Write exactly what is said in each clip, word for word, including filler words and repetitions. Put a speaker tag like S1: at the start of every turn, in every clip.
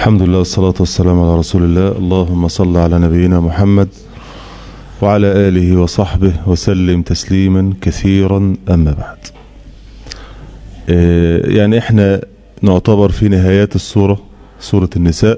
S1: الحمد لله والصلاة والسلام على رسول الله. اللهم صل على نبينا محمد وعلى آله وصحبه وسلم تسليما كثيرا. أما بعد، يعني احنا نعتبر في نهايات السورة، سورة النساء،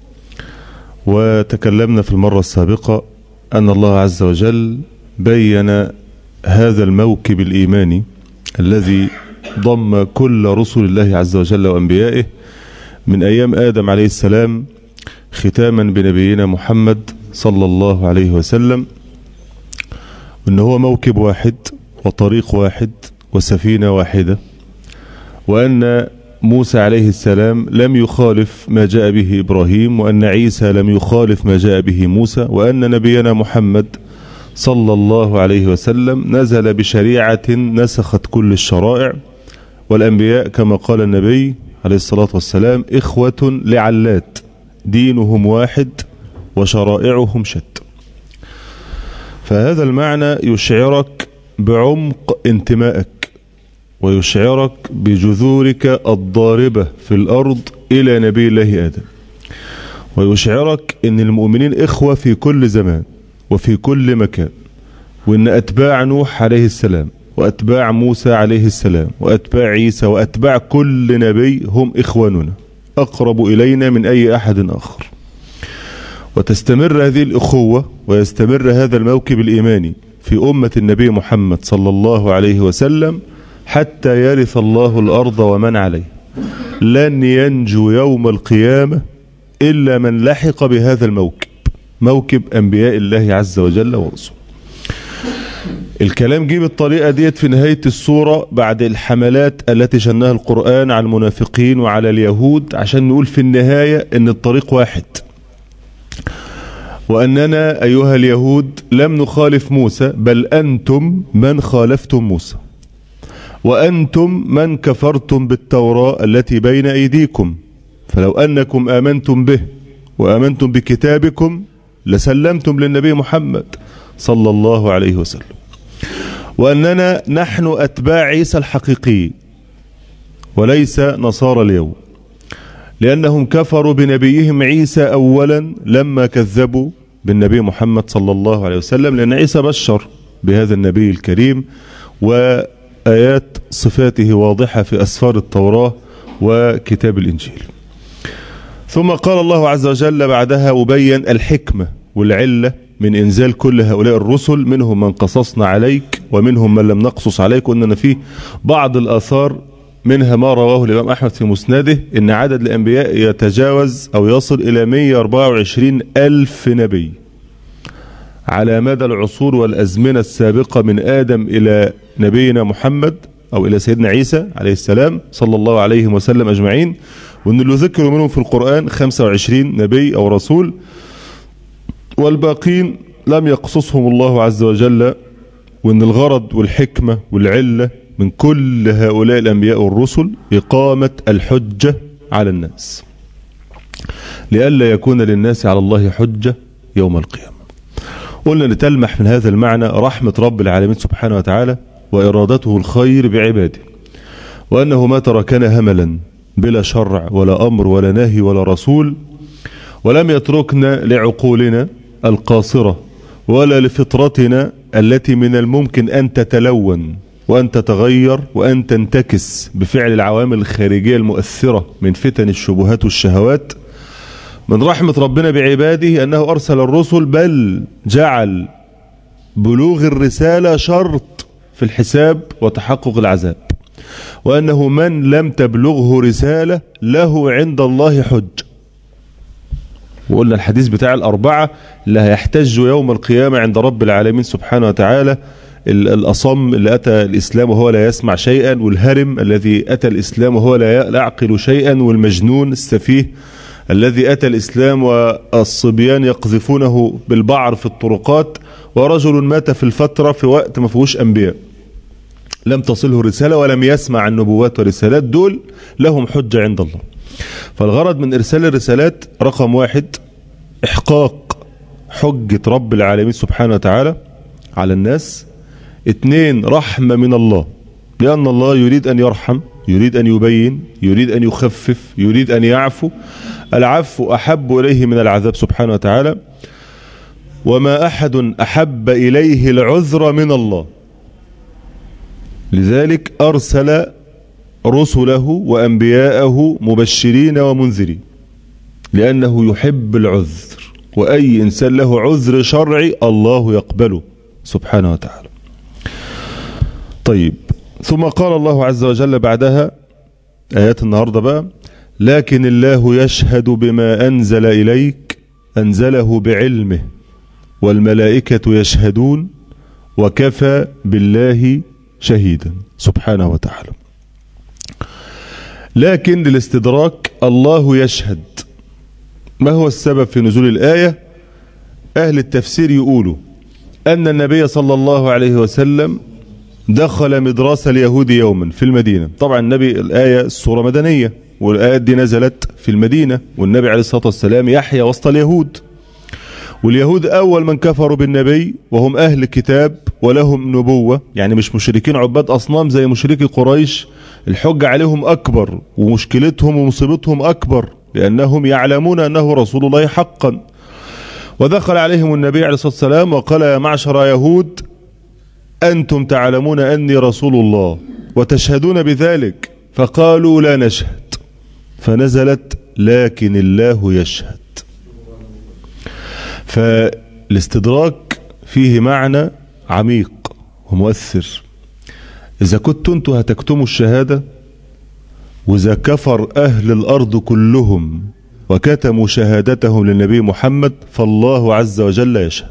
S1: وتكلمنا في المرة السابقة أن الله عز وجل بين هذا الموكب الإيماني الذي ضم كل رسل الله عز وجل وأنبيائه من أيام آدم عليه السلام ختاما بنبينا محمد صلى الله عليه وسلم، وأن هو موكب واحد وطريق واحد وسفينة واحدة، وأن موسى عليه السلام لم يخالف ما جاء به إبراهيم، وأن عيسى لم يخالف ما جاء به موسى، وأن نبينا محمد صلى الله عليه وسلم نزل بشريعة نسخت كل الشرائع، والأنبياء كما قال النبي عليه الصلاة والسلام إخوة لعلات دينهم واحد وشرائعهم شتى. فهذا المعنى يشعرك بعمق انتمائك ويشعرك بجذورك الضاربة في الأرض إلى نبي الله آدم، ويشعرك أن المؤمنين إخوة في كل زمان وفي كل مكان، وأن أتباع نوح عليه السلام وأتباع موسى عليه السلام وأتباع عيسى وأتباع كل نبي هم إخواننا أقرب إلينا من أي أحد آخر. وتستمر هذه الأخوة ويستمر هذا الموكب الإيماني في أمة النبي محمد صلى الله عليه وسلم حتى يرث الله الأرض ومن عليه. لن ينجو يوم القيامة إلا من لحق بهذا الموكب، موكب أنبياء الله عز وجل ورسوله. الكلام جه بالطريقة ديت في نهاية السورة بعد الحملات التي شنها القرآن على المنافقين وعلى اليهود، عشان نقول في النهاية ان الطريق واحد، وأننا أيها اليهود لم نخالف موسى، بل أنتم من خالفتم موسى، وأنتم من كفرتم بالتوراة التي بين أيديكم، فلو أنكم آمنتم به وآمنتم بكتابكم لسلمتم للنبي محمد صلى الله عليه وسلم. وأننا نحن أتباع عيسى الحقيقي وليس نصارى اليوم، لأنهم كفروا بنبيهم عيسى أولا لما كذبوا بالنبي محمد صلى الله عليه وسلم، لأن عيسى بشر بهذا النبي الكريم وآيات صفاته واضحة في أسفار التوراة وكتاب الإنجيل. ثم قال الله عز وجل بعدها وبين الحكمة والعلة من إنزال كل هؤلاء الرسل، منهم من قصصنا عليك ومنهم من لم نقصص عليك، وأننا فيه بعض الآثار منها ما رواه الإمام أحمد في مسنده إن عدد الأنبياء يتجاوز أو يصل إلى مئة وأربعة وعشرين ألف نبي على مدى العصور والأزمنة السابقة من آدم إلى نبينا محمد أو إلى سيدنا عيسى عليه السلام صلى الله عليه وسلم أجمعين، وأن اللي ذكروا منهم في القرآن خمسة وعشرين نبي أو رسول، والباقين لم يقصصهم الله عز وجل. وأن الغرض والحكمة والعلة من كل هؤلاء الأنبياء والرسل إقامة الحجة على الناس، لئلا يكون للناس على الله حجة يوم القيامة. قلنا نتلمح من هذا المعنى رحمة رب العالمين سبحانه وتعالى وإرادته الخير بعباده، وأنه ما تركنا هملا بلا شرع ولا أمر ولا نهي ولا رسول، ولم يتركنا لعقولنا القاصرة ولا لفطرتنا التي من الممكن أن تتلون وأن تتغير وأن تنتكس بفعل العوامل الخارجية المؤثرة من فتن الشبهات والشهوات. من رحمة ربنا بعباده أنه أرسل الرسل، بل جعل بلوغ الرسالة شرط في الحساب وتحقق العذاب، وأنه من لم تبلغه رسالة له عند الله حج. وقلنا الحديث بتاع الأربعة اللي هيحتج يوم القيامة عند رب العالمين سبحانه وتعالى: الأصم اللي أتى الإسلام وهو لا يسمع شيئا، والهرم الذي أتى الإسلام وهو لا يعقل شيئا، والمجنون السفيه الذي أتى الإسلام والصبيان يقذفونه بالبعر في الطرقات، ورجل مات في الفترة في وقت ما فيهوش أنبياء لم تصله رسالة ولم يسمع النبوات ورسالات، دول لهم حجة عند الله. فالغرض من إرسال الرسالات رقم واحد إحقاق حجة رب العالمين سبحانه وتعالى على الناس. اثنين رحمة من الله، لأن الله يريد أن يرحم، يريد أن يبين، يريد أن يخفف، يريد أن يعفو. العفو أحب إليه من العذاب سبحانه وتعالى. وما أحد أحب إليه العذر من الله، لذلك أرسل رسله وأنبياءه مبشرين ومنذرين، لأنه يحب العذر، وأي إنسان له عذر شرعي الله يقبله سبحانه وتعالى. طيب، ثم قال الله عز وجل بعدها آيات النهاردة بقى: لكن الله يشهد بما أنزل إليك أنزله بعلمه والملائكة يشهدون وكفى بالله شهيدا سبحانه وتعالى. لكن للاستدراك الله يشهد. ما هو السبب في نزول الآية؟ أهل التفسير يقولوا أن النبي صلى الله عليه وسلم دخل مدرسة اليهود يوما في المدينة. طبعا النبي، الآية السورة مدنية، والآيات دي نزلت في المدينة، والنبي عليه الصلاة والسلام يحيى وسط اليهود، واليهود أول من كفروا بالنبي وهم أهل كتاب ولهم نبوة، يعني مش مشركين عباد أصنام زي مشركي قريش. الحجة عليهم أكبر، ومشكلتهم ومصيبتهم أكبر، لأنهم يعلمون أنه رسول الله حقا. ودخل عليهم النبي عليه الصلاة والسلام وقال: يا معشر يهود، أنتم تعلمون أني رسول الله وتشهدون بذلك. فقالوا: لا نشهد. فنزلت: لكن الله يشهد. فالاستدراك فيه معنى عميق ومؤثر. إذا كنتوا أنتوا هتكتموا الشهادة، وإذا كفر أهل الأرض كلهم وكتموا شهادتهم للنبي محمد، فالله عز وجل يشهد،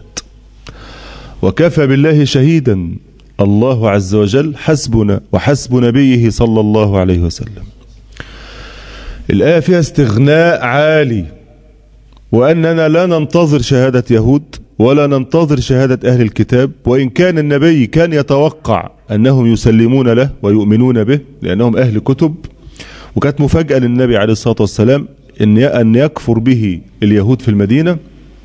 S1: وكفى بالله شهيدا. الله عز وجل حسبنا وحسب نبيه صلى الله عليه وسلم. الآية فيها استغناء عالي، وأننا لا ننتظر شهادة يهود ولا ننتظر شهادة أهل الكتاب، وإن كان النبي كان يتوقع أنهم يسلمون له ويؤمنون به لأنهم أهل كتب، وكانت مفاجأة للنبي عليه الصلاة والسلام أن يكفر به اليهود في المدينة.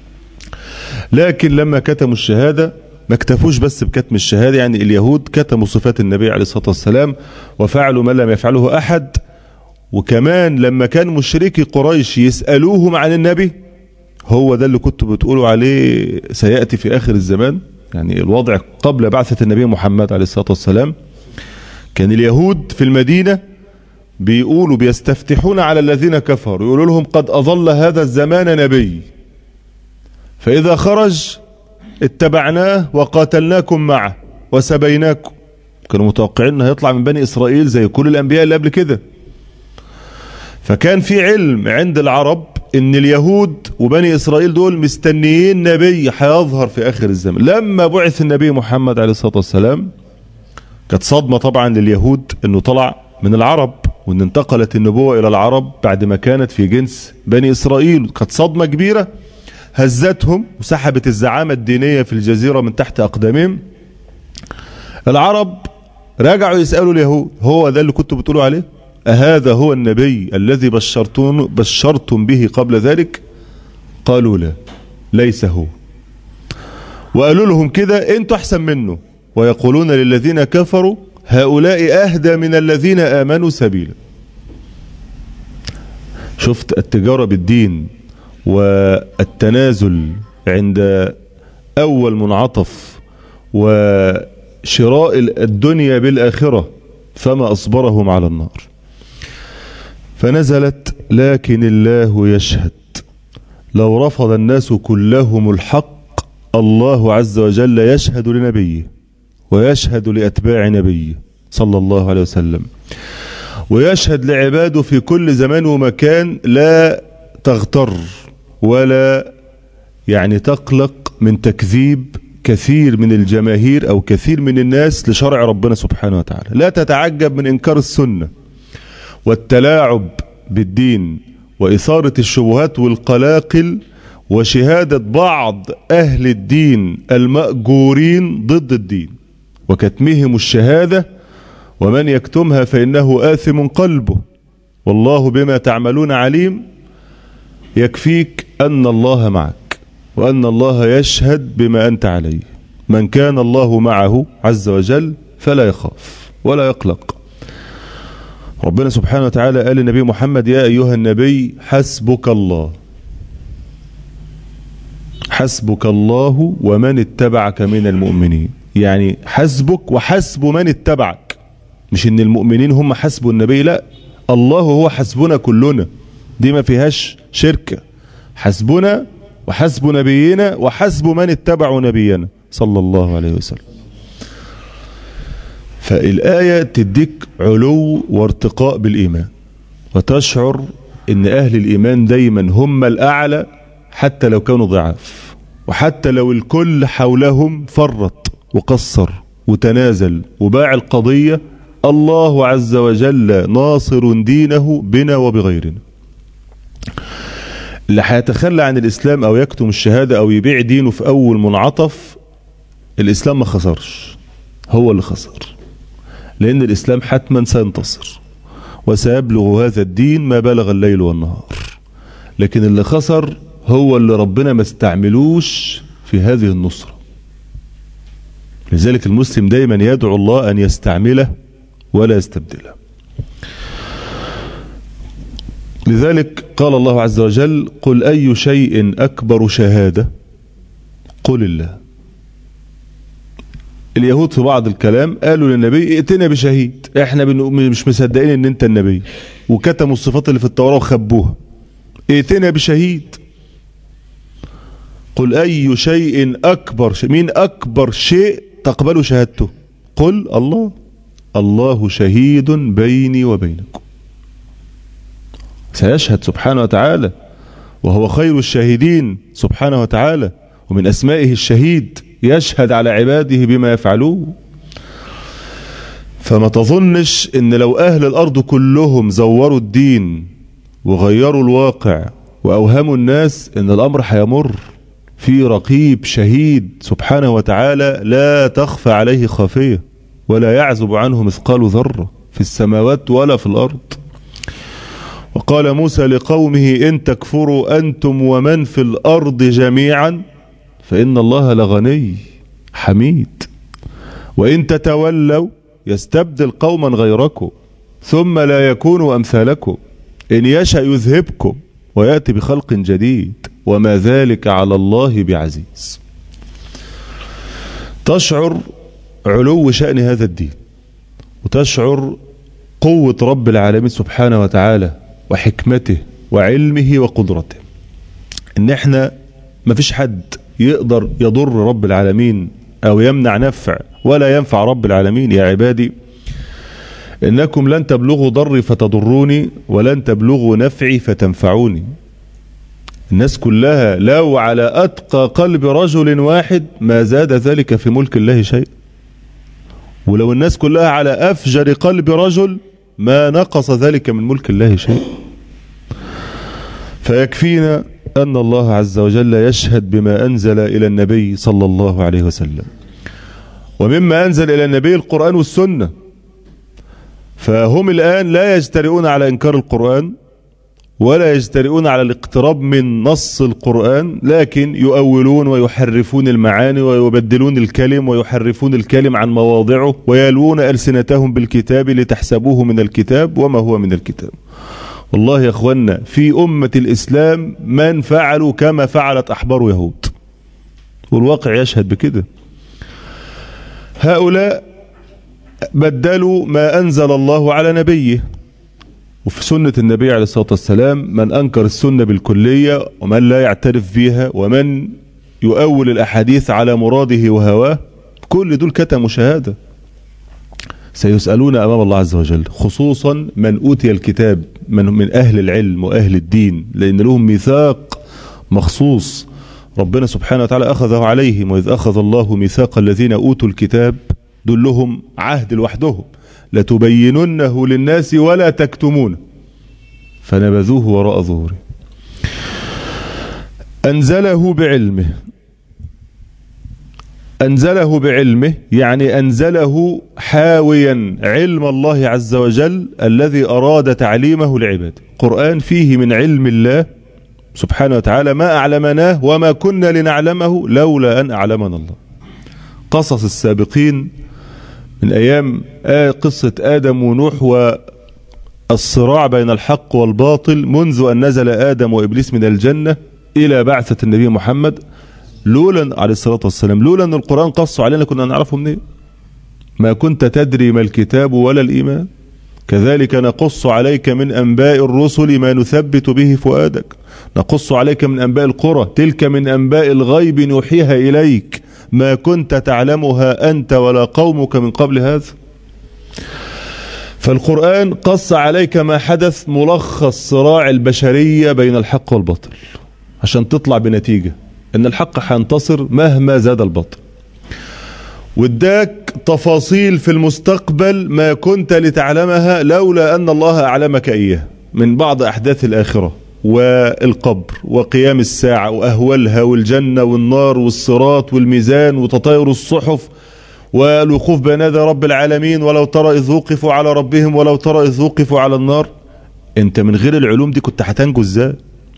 S1: لكن لما كتموا الشهادة ما اكتفوش بس بكتم الشهادة، يعني اليهود كتموا صفات النبي عليه الصلاة والسلام وفعلوا ما لم يفعله أحد. وكمان لما كان مشركي قريش يسألوهم عن النبي، هو ده اللي كنتوا بتقولوا عليه سيأتي في آخر الزمان، يعني الوضع قبل بعثة النبي محمد عليه الصلاة والسلام. كان اليهود في المدينة بيقولوا بيستفتحون على الذين كفروا، يقولوا لهم: قد أظل هذا الزمان نبي، فإذا خرج اتبعناه وقاتلناكم معه وسبيناكم. كانوا متوقعين انه هيطلع من بني إسرائيل زي كل الأنبياء اللي قبل كده. فكان في علم عند العرب ان اليهود وبني إسرائيل دول مستنيين نبي هيظهر في آخر الزمن. لما بعث النبي محمد عليه الصلاة والسلام كانت صدمة طبعا لليهود انه طلع من العرب، وان انتقلت النبوة الى العرب بعد ما كانت في جنس بني إسرائيل. كانت صدمة كبيرة هزتهم وسحبت الزعامة الدينية في الجزيرة من تحت أقدامهم. العرب رجعوا يسألوا اليهود: هو ده اللي كنتوا بتقولوا عليه؟ أهذا هو النبي الذي بشرتم, بشرتم به قبل ذلك؟ قالوا: لا، ليس هو. وقالوا لهم كده: انتوا أحسن منه. ويقولون للذين كفروا: هؤلاء أهدى من الذين آمنوا سبيلا. شفت التجارة بالدين والتنازل عند أول منعطف وشراء الدنيا بالآخرة، فما أصبرهم على النار. فنزلت: لكن الله يشهد. لو رفض الناس كلهم الحق، الله عز وجل يشهد لنبيه ويشهد لأتباع نبيه صلى الله عليه وسلم، ويشهد لعباده في كل زمان ومكان. لا تغتر ولا يعني تقلق من تكذيب كثير من الجماهير أو كثير من الناس لشرع ربنا سبحانه وتعالى. لا تتعجب من إنكار السنة والتلاعب بالدين وإثارة الشبهات والقلاقل وشهادة بعض أهل الدين المأجورين ضد الدين وكتمهم الشهادة، ومن يكتمها فإنه آثم قلبه والله بما تعملون عليم. يكفيك أن الله معك وأن الله يشهد بما أنت عليه. من كان الله معه عز وجل فلا يخاف ولا يقلق. ربنا سبحانه وتعالى قال للنبي محمد يا أيها النبي حسبك الله، حسبك الله ومن اتبعك من المؤمنين. يعني حسبك وحسب من اتبعك، مش ان المؤمنين هم حسب النبي، لا، الله هو حسبنا كلنا، دي ما فيهاش شركة. حسبنا وحسب نبينا وحسب من اتبعوا نبينا صلى الله عليه وسلم. فالآية تديك علو وارتقاء بالإيمان، وتشعر ان أهل الإيمان دايما هم الأعلى حتى لو كانوا ضعاف، وحتى لو الكل حولهم فرط وقصر وتنازل وباع القضية، الله عز وجل ناصر دينه بنا وبغيرنا. اللي هيتخلى عن الإسلام أو يكتم الشهادة أو يبيع دينه في أول منعطف، الإسلام ما خسرش، هو اللي خسر، لأن الإسلام حتما سينتصر وسيبلغ هذا الدين ما بلغ الليل والنهار. لكن اللي خسر هو اللي ربنا ما استعملوش في هذه النصرة. لذلك المسلم دايما يدعو الله أن يستعمله ولا يستبدله. لذلك قال الله عز وجل قل أي شيء أكبر شهادة قل الله. اليهود في بعض الكلام قالوا للنبي ائتنا بشهيد، احنا مش مصدقين ان انت النبي، وكتموا الصفات اللي في التوراة وخبوها، ائتنا بشهيد. قل أي شيء أكبر شيء، مين أكبر شيء تقبلوا شهادته؟ قل الله، الله شهيد بيني وبينكم. سيشهد سبحانه وتعالى، وهو خير الشاهدين سبحانه وتعالى، ومن أسمائه الشهيد، يشهد على عباده بما يفعلوه. فما تظنش ان لو أهل الأرض كلهم زوروا الدين وغيروا الواقع وأوهموا الناس ان الأمر هيمر. في رقيب شهيد سبحانه وتعالى لا تخفى عليه خافية، ولا يعزب عنه مثقال ذرة في السماوات ولا في الأرض. وقال موسى لقومه إن تكفروا أنتم ومن في الأرض جميعا فإن الله لغني حميد، وإن تتولوا يستبدل قوما غيركم ثم لا يكونوا أمثالكم، إن يشأ يذهبكم ويأتي بخلق جديد وما ذلك على الله بعزيز. تشعر علو شأن هذا الدين، وتشعر قوة رب العالمين سبحانه وتعالى وحكمته وعلمه وقدرته، ان احنا ما فيش حد يقدر يضر رب العالمين او يمنع نفع ولا ينفع رب العالمين. يا عبادي انكم لن تبلغوا ضري فتضروني ولن تبلغوا نفعي فتنفعوني. الناس كلها لو على أتقى قلب رجل واحد ما زاد ذلك في ملك الله شيء، ولو الناس كلها على أفجر قلب رجل ما نقص ذلك من ملك الله شيء. فيكفينا أن الله عز وجل يشهد بما أنزل إلى النبي صلى الله عليه وسلم، ومما أنزل إلى النبي القرآن والسنة. فهم الآن لا يجترئون على إنكار القرآن ولا يجترئون على الاقتراب من نص القرآن، لكن يؤولون ويحرفون المعاني ويبدلون الكلم ويحرفون الكلم عن مواضعه ويلوون ألسنتهم بالكتاب لتحسبوه من الكتاب وما هو من الكتاب. والله يا أخوانا في أمة الإسلام من فعلوا كما فعلت أحبار يهود، والواقع يشهد بكده. هؤلاء بدلوا ما أنزل الله على نبيه، وفي سنة النبي عليه الصلاة والسلام من أنكر السنة بالكلية ومن لا يعترف بها ومن يؤول الأحاديث على مراده وهواه، كل دول كتموا شهادة سيسألون أمام الله عز وجل، خصوصا من أوتي الكتاب من, من أهل العلم وأهل الدين، لأن لهم ميثاق مخصوص ربنا سبحانه وتعالى أخذه عليهم. وإذ أخذ الله ميثاق الذين أوتوا الكتاب، دول لهم عهد لوحدهم، لتبيننه للناس ولا تكتمونه فنبذوه وراء ظهوره. أنزله بعلمه، أنزله بعلمه يعني أنزله حاويا علم الله عز وجل الذي أراد تعليمه لعباده. قرآن فيه من علم الله سبحانه وتعالى ما أعلمناه وما كنا لنعلمه لولا أن أعلمنا الله. قصص السابقين من أيام قصة آدم ونوح الصراع بين الحق والباطل منذ أن نزل آدم وإبليس من الجنة إلى بعثة النبي محمد، لولا عليه الصلاة والسلام، لولا أن القرآن قص علينا كنا نعرفه منين؟ ما كنت تدري ما الكتاب ولا الإيمان كذلك نقص عليك من أنباء الرسل ما نثبت به فؤادك، نقص عليك من أنباء القرى، تلك من أنباء الغيب نوحيها إليك ما كنت تعلمها أنت ولا قومك من قبل هذا. فالقرآن قص عليك ما حدث ملخص صراع البشرية بين الحق والباطل عشان تطلع بنتيجة ان الحق هينتصر مهما زاد الباطل، واداك تفاصيل في المستقبل ما كنت لتعلمها لولا ان الله اعلمك اياه من بعض احداث الاخرة والقبر وقيام الساعة واهوالها والجنة والنار والصراط والميزان وتطاير الصحف والوقوف بين يدي رب العالمين، ولو ترى إذ وقفوا على ربهم ولو ترى إذ وقفوا على النار. انت من غير العلوم دي كنت هتنجو ازاي؟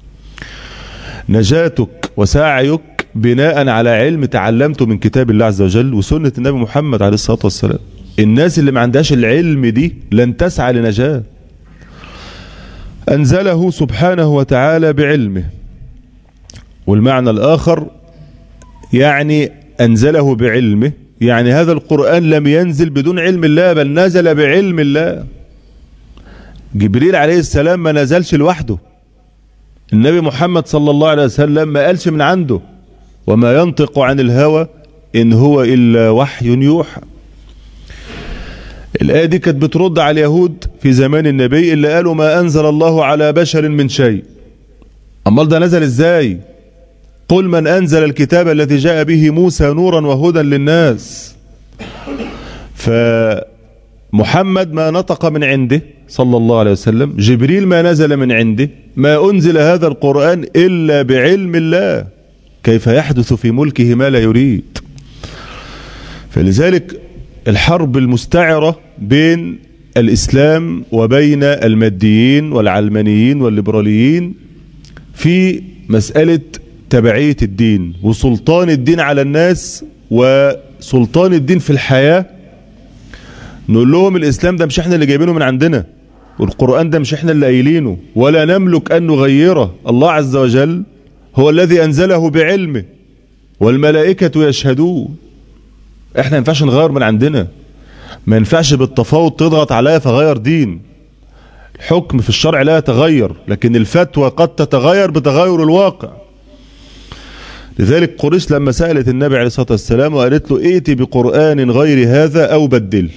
S1: نجاتك وسعيك بناء على علم تعلمته من كتاب الله عز وجل وسنة النبي محمد عليه الصلاة والسلام. الناس اللي ما عندهاش العلم دي لن تسعى لنجاة. أنزله سبحانه وتعالى بعلمه، والمعنى الآخر يعني أنزله بعلمه يعني هذا القرآن لم ينزل بدون علم الله بل نزل بعلم الله. جبريل عليه السلام ما نزلش لوحده، النبي محمد صلى الله عليه وسلم ما قالش من عنده، وما ينطق عن الهوى إن هو إلا وحي يوحى. الآية دي كانت بترد على اليهود في زمان النبي اللي قالوا ما أنزل الله على بشر من شيء. أمال ده نزل إزاي؟ قل من أنزل الكتاب الذي جاء به موسى نورا وهدى للناس. فمحمد ما نطق من عنده صلى الله عليه وسلم، جبريل ما نزل من عنده، ما أنزل هذا القرآن إلا بعلم الله، كيف يحدث في ملكه ما لا يريد. فلذلك الحرب المستعرة بين الإسلام وبين الماديين والعلمانيين والليبراليين في مسألة تبعية الدين وسلطان الدين على الناس وسلطان الدين في الحياة. نقول لهم الإسلام ده مش احنا اللي جايبينه من عندنا، والقرآن ده مش احنا اللي قايلينه ولا نملك أن نغيره، الله عز وجل هو الذي أنزله بعلمه والملائكة يشهدون. احنا ما ينفعش نغير من عندنا، ما ينفعش بالتفاوض تضغط عليا فغير دين. الحكم في الشرع لا يتغير، لكن الفتوى قد تتغير بتغير الواقع. لذلك قريش لما سألت النبي عليه الصلاة والسلام وقالت له ائتي بقرآن غير هذا أو بدل،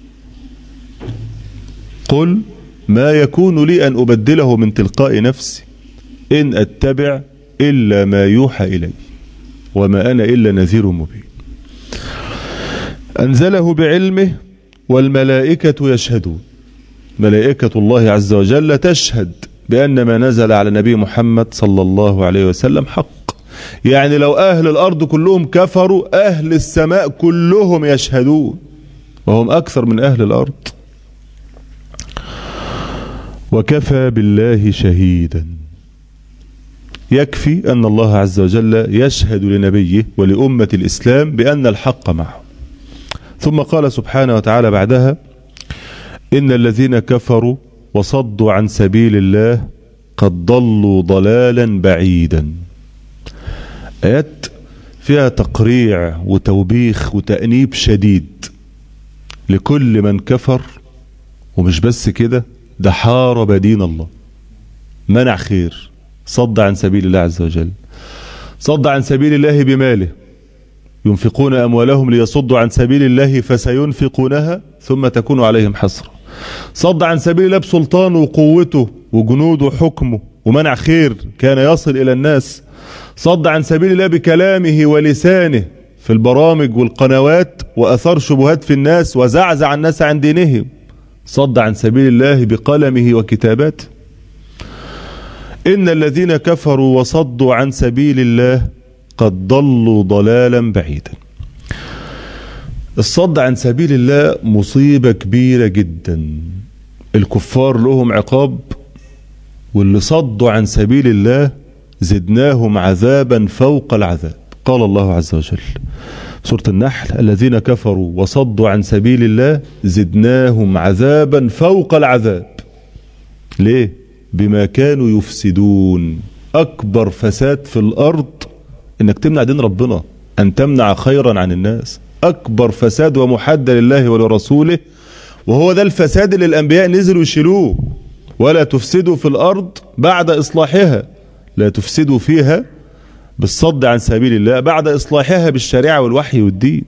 S1: قل ما يكون لي أن أبدله من تلقاء نفسي إن أتبع إلا ما يوحى إلي وما أنا إلا نذير مبين. أنزله بعلمه والملائكة يشهدون، ملائكة الله عز وجل تشهد بأن ما نزل على نبي محمد صلى الله عليه وسلم حق. يعني لو أهل الأرض كلهم كفروا أهل السماء كلهم يشهدون، وهم أكثر من أهل الأرض. وكفى بالله شهيدا، يكفي أن الله عز وجل يشهد لنبيه ولأمة الإسلام بأن الحق معه. ثم قال سبحانه وتعالى بعدها إن الذين كفروا وصدوا عن سبيل الله قد ضلوا ضلالا بعيدا. آيات فيها تقريع وتوبيخ وتأنيب شديد لكل من كفر، ومش بس كده، ده حارب دين الله، منع خير، صد عن سبيل الله عز وجل، صد عن سبيل الله بماله، ينفقون أموالهم ليصدوا عن سبيل الله فسينفقونها ثم تكون عليهم حسرة، صد عن سبيل الله بسلطانه وقوته وجنوده وحكمه ومنع خير كان يصل إلى الناس، صد عن سبيل الله بكلامه ولسانه في البرامج والقنوات وأثار شبهات في الناس وزعزع الناس عن دينهم، صد عن سبيل الله بقلمه وكتاباته. إن الذين كفروا وصدوا عن سبيل الله قد ضلوا ضلالا بعيدا. الصد عن سبيل الله مصيبة كبيرة جدا، الكفار لهم عقاب، واللي صدوا عن سبيل الله زدناهم عذابا فوق العذاب. قال الله عز وجل سورة النحل الذين كفروا وصدوا عن سبيل الله زدناهم عذابا فوق العذاب. ليه؟ بما كانوا يفسدون. أكبر فساد في الأرض إنك تمنع دين ربنا، أن تمنع خيرا عن الناس. أكبر فساد ومحدى لله ولرسوله، وهو ده الفساد اللي الأنبياء نزلوا يشيلوه. ولا تفسدوا في الأرض بعد إصلاحها، لا تفسدوا فيها بالصد عن سبيل الله بعد إصلاحها بالشريعة والوحي والدين.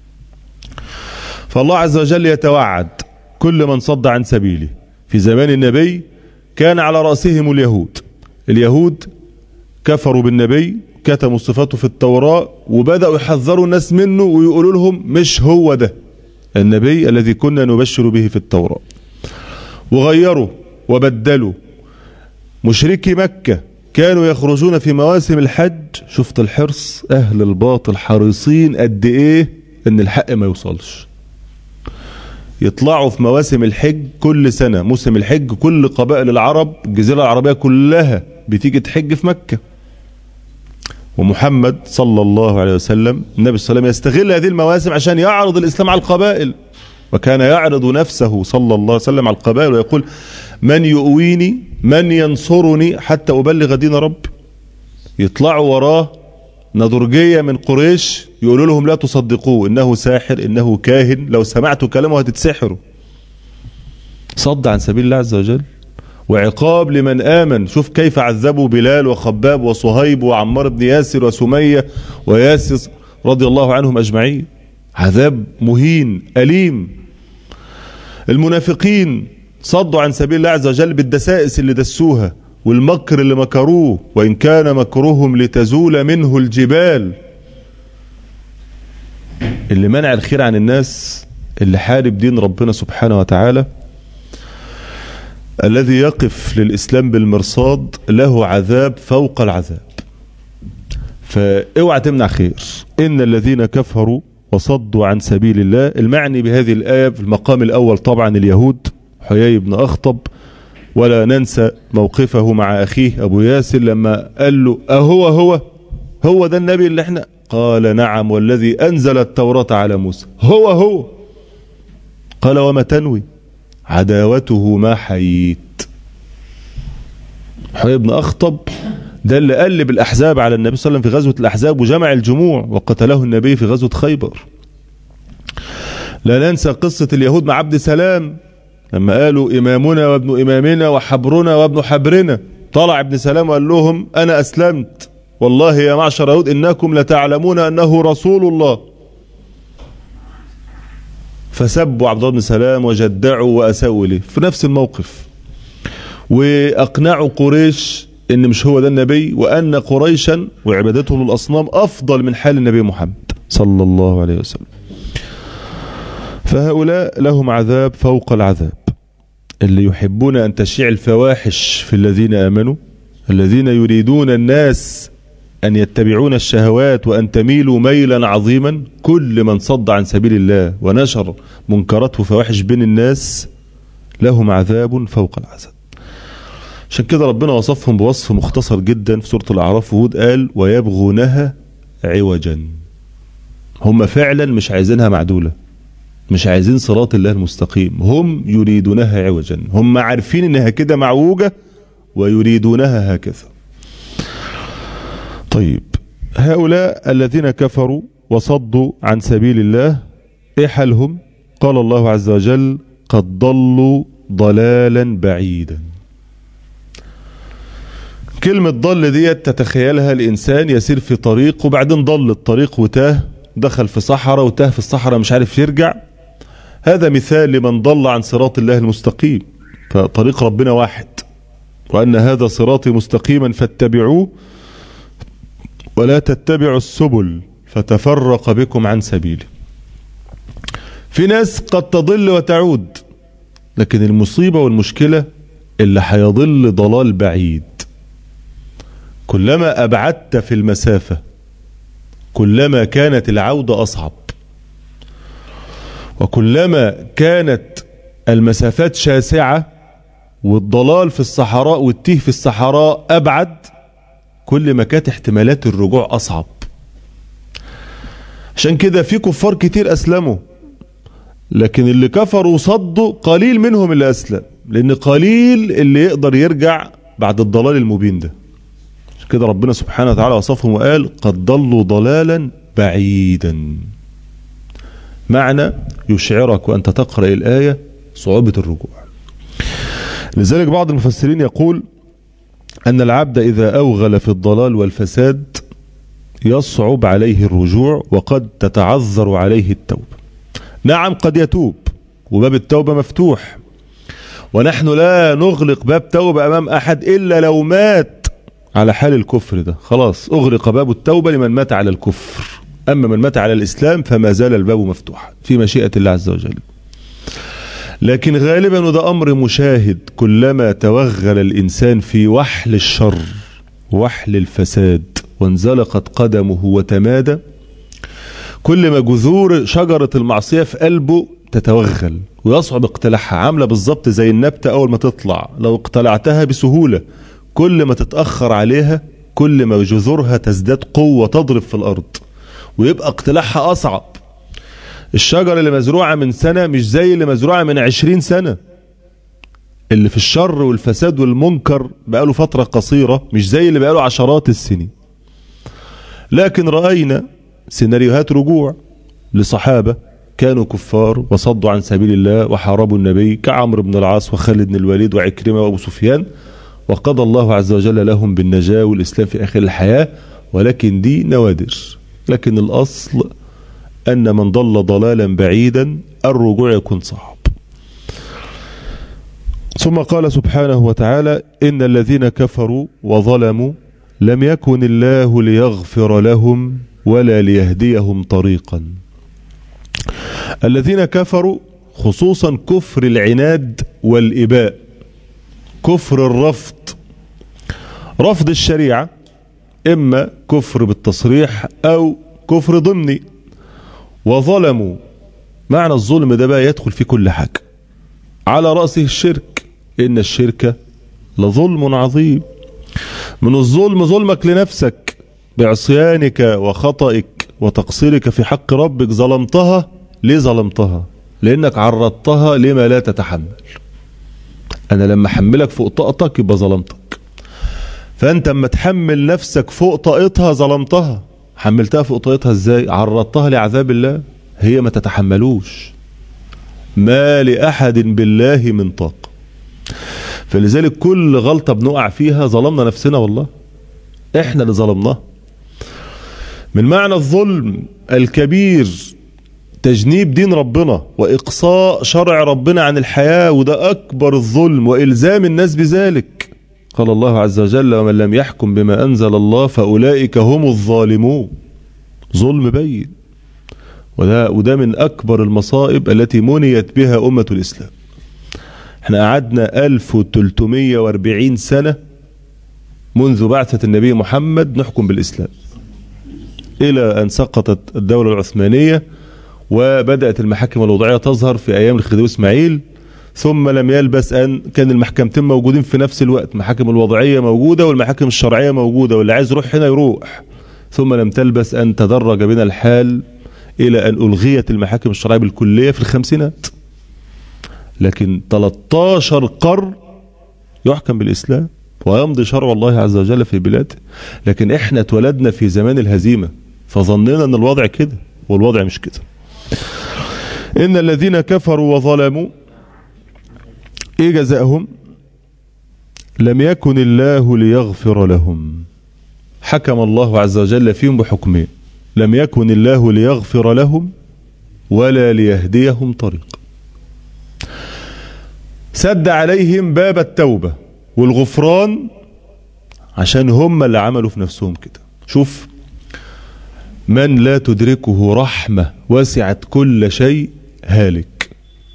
S1: فالله عز وجل يتوعد كل من صد عن سبيله. في زمان النبي كان على رأسهم اليهود. اليهود كفروا بالنبي، كتموا صفاته في التوراة، وبدأوا يحذروا الناس منه ويقولوا لهم مش هو ده النبي الذي كنا نبشر به في التوراة. وغيروا وبدلوا. مشركي مكة كانوا يخرجون في مواسم الحج. شفت الحرص، أهل الباطل حريصين قد إيه إن الحق ما يوصلش. يطلعوا في مواسم الحج كل سنة، موسم الحج كل قبائل العرب الجزيرة العربية كلها بتيجي تحج في مكة. ومحمد صلى الله عليه وسلم النبي صلى الله عليه وسلم يستغل هذه المواسم عشان يعرض الإسلام على القبائل، وكان يعرض نفسه صلى الله عليه وسلم على القبائل ويقول من يؤويني من ينصرني حتى أبلغ دين رب. يطلعوا وراه نضرجية من قريش يقولوا لهم لا تصدقوه، إنه ساحر، إنه كاهن، لو سمعتوا كلامه هتتسحروا. صد عن سبيل الله عز وجل. وعقاب لمن آمن. شوف كيف عذبوا بلال وخباب وصهيب وعمار بن ياسر وسمية وياسر رضي الله عنهم أجمعين. عذاب مهين أليم. المنافقين صدوا عن سبيل الله عز وجل بالدسائس اللي دسوها والمكر اللي مكروه، وإن كان مكرهم لتزول منه الجبال. اللي منع الخير عن الناس، اللي حارب دين ربنا سبحانه وتعالى، الذي يقف للإسلام بالمرصاد له عذاب فوق العذاب. فاوعى تمنع خير. إن الذين كفروا وصدوا عن سبيل الله. المعني بهذه الآية في المقام الأول طبعا اليهود، حيي بن أخطب، ولا ننسى موقفه مع أخيه أبو ياسر لما قال له أهو هو هو ده النبي اللي احنا، قال نعم والذي أنزل التوراة على موسى هو هو. قال وما تنوي؟ عداوته ما حييت. حيي بن أخطب ده اللي قلب الأحزاب على النبي صلى الله عليه وسلم في غزوة الأحزاب وجمع الجموع وقتله النبي في غزوة خيبر. لا ننسى قصة اليهود مع عبد سلام لما قالوا إمامنا وابن إمامنا وحبرنا وابن حبرنا. طلع ابن سلام وقال لهم أنا أسلمت والله يا معشر يهود إنكم لتعلمون أنه رسول الله. فسبوا عبد الله بن سلام وجدعوا وأساءوا إليه في نفس الموقف، وأقنعوا قريش إن مش هو ده النبي، وأن قريشا وعبادته للأصنام أفضل من حال النبي محمد صلى الله عليه وسلم. فهؤلاء لهم عذاب فوق العذاب. اللي يحبون أن تشيع الفواحش في الذين آمنوا، الذين يريدون الناس أن يتبعون الشهوات وأن تميلوا ميلا عظيما. كل من صد عن سبيل الله ونشر منكرات وفواحش بين الناس لهم عذاب فوق العذاب. عشان كده ربنا وصفهم بوصف مختصر جدا في سورة الأعراف وهود، قال ويبغونها عوجا. هم فعلا مش عايزينها معدولة، مش عايزين صراط الله المستقيم، هم يريدونها عوجا. هم عارفين انها كده معوجة ويريدونها هكذا. طيب هؤلاء الذين كفروا وصدوا عن سبيل الله ايه حالهم؟ قال الله عز وجل قد ضلوا ضلالا بعيدا. كلمة ضل ديت تتخيلها الإنسان يسير في طريق وبعدين ضل الطريق وتاه، دخل في صحراء وتاه في الصحراء مش عارف يرجع. هذا مثال لمن ضل عن صراط الله المستقيم. فطريق ربنا واحد، وأن هذا صراطي مستقيما فاتبعوه ولا تتبعوا السبل فتفرق بكم عن سبيله. في ناس قد تضل وتعود، لكن المصيبة والمشكلة اللي هيضل ضلال بعيد. كلما أبعدت في المسافة كلما كانت العودة أصعب، وكلما كانت المسافات شاسعة والضلال في الصحراء والتيه في الصحراء أبعد، كل ما كانت احتمالات الرجوع أصعب. عشان كده في كفار كتير أسلموا، لكن اللي كفروا وصدوا قليل منهم اللي أسلم. لأن قليل اللي يقدر يرجع بعد الضلال المبين ده. عشان كده ربنا سبحانه وتعالى وصفهم وقال قد ضلوا ضلالا بعيدا. معنى يشعرك وأنت تقرأ الآية صعوبة الرجوع. لذلك بعض المفسرين يقول أن العبد إذا أوغل في الضلال والفساد يصعب عليه الرجوع وقد تتعذر عليه التوبة. نعم قد يتوب وباب التوبة مفتوح، ونحن لا نغلق باب توبة أمام أحد إلا لو مات على حال الكفر ده، خلاص أغلق باب التوبة لمن مات على الكفر. أما من مات على الإسلام فما زال الباب مفتوحا في مشيئة الله عز وجل. لكن غالبا وده أمر مشاهد، كلما توغل الإنسان في وحل الشر وحل الفساد وانزلقت قدمه وتمادى، كل ما جذور شجرة المعصية في قلبه تتوغل ويصعب اقتلاعها. عاملة بالظبط زي النبتة أول ما تطلع، لو اقتلعتها بسهولة، كل ما تتأخر عليها كل ما جذورها تزداد قوة تضرب في الأرض ويبقى اقتلاعها أصعب. الشجرة اللي مزروعة من سنة مش زي اللي مزروعة من عشرين سنة. اللي في الشر والفساد والمنكر بقاله فترة قصيرة مش زي اللي بقاله عشرات السنين. لكن رأينا سيناريوهات رجوع لصحابة كانوا كفار وصدوا عن سبيل الله وحاربوا النبي كعمرو بن العاص وخالد بن الوليد وعكرمة وأبو سفيان، وقضى الله عز وجل لهم بالنجاة والإسلام في آخر الحياة. ولكن دي نوادر، لكن الأصل أن من ضل ضلالا بعيدا الرجوع يكون صعب. ثم قال سبحانه وتعالى إن الذين كفروا وظلموا لم يكن الله ليغفر لهم ولا ليهديهم طريقا. الذين كفروا خصوصا كفر العناد والإباء، كفر الرفض، رفض الشريعة، إما كفر بالتصريح أو كفر ضمني. وظلموا، معنى الظلم ده بقى يدخل في كل حاجة، على رأسه الشرك، إن الشرك لظلم عظيم. من الظلم ظلمك لنفسك بعصيانك وخطئك وتقصيرك في حق ربك. ظلمتها، ليه ظلمتها؟ لأنك عرضتها لما لا تتحمل. أنا لما حملك فوق طاقتك يبقى ظلمتك، فأنت اما تحمل نفسك فوق طاقتها ظلمتها. حملتها فوق طاقتها ازاي؟ عرضتها لعذاب الله، هي ما تتحملوش. ما لأحد بالله من طاقة. فلذلك كل غلطة بنقع فيها ظلمنا نفسنا، والله احنا اللي ظلمناه. من معنى الظلم الكبير تجنيب دين ربنا وإقصاء شرع ربنا عن الحياة، وده أكبر الظلم وإلزام الناس بذلك. قال الله عز وجل ومن لم يحكم بما أنزل الله فأولئك هم الظالمون. ظلم بين، وده, وده من أكبر المصائب التي منيت بها أمة الإسلام. احنا قعدنا ألف وثلاثمائة وأربعين سنة منذ بعثة النبي محمد نحكم بالإسلام، إلى أن سقطت الدولة العثمانية وبدأت المحاكم الوضعية تظهر في أيام الخديوي إسماعيل. ثم لم يلبس أن كان المحكمتين موجودين في نفس الوقت، المحاكم الوضعية موجودة والمحاكم الشرعية موجودة، واللي عايز يروح هنا يروح. ثم لم تلبس أن تدرج بنا الحال إلى أن ألغيت المحاكم الشرعية بالكلية في الخمسينات. لكن ثلاثة عشر قرن يحكم بالإسلام ويمضي شرع الله عز وجل في بلاده. لكن احنا اتولدنا في زمان الهزيمة فظننا أن الوضع كده، والوضع مش كده. إن الذين كفروا وظلموا، ايه جزاءهم؟ لم يكن الله ليغفر لهم. حكم الله عز وجل فيهم بحكمين: لم يكن الله ليغفر لهم ولا ليهديهم طريق. سد عليهم باب التوبة والغفران عشان هم اللي عملوا في نفسهم كده. شوف، من لا تدركه رحمة وسعت كل شيء هالك.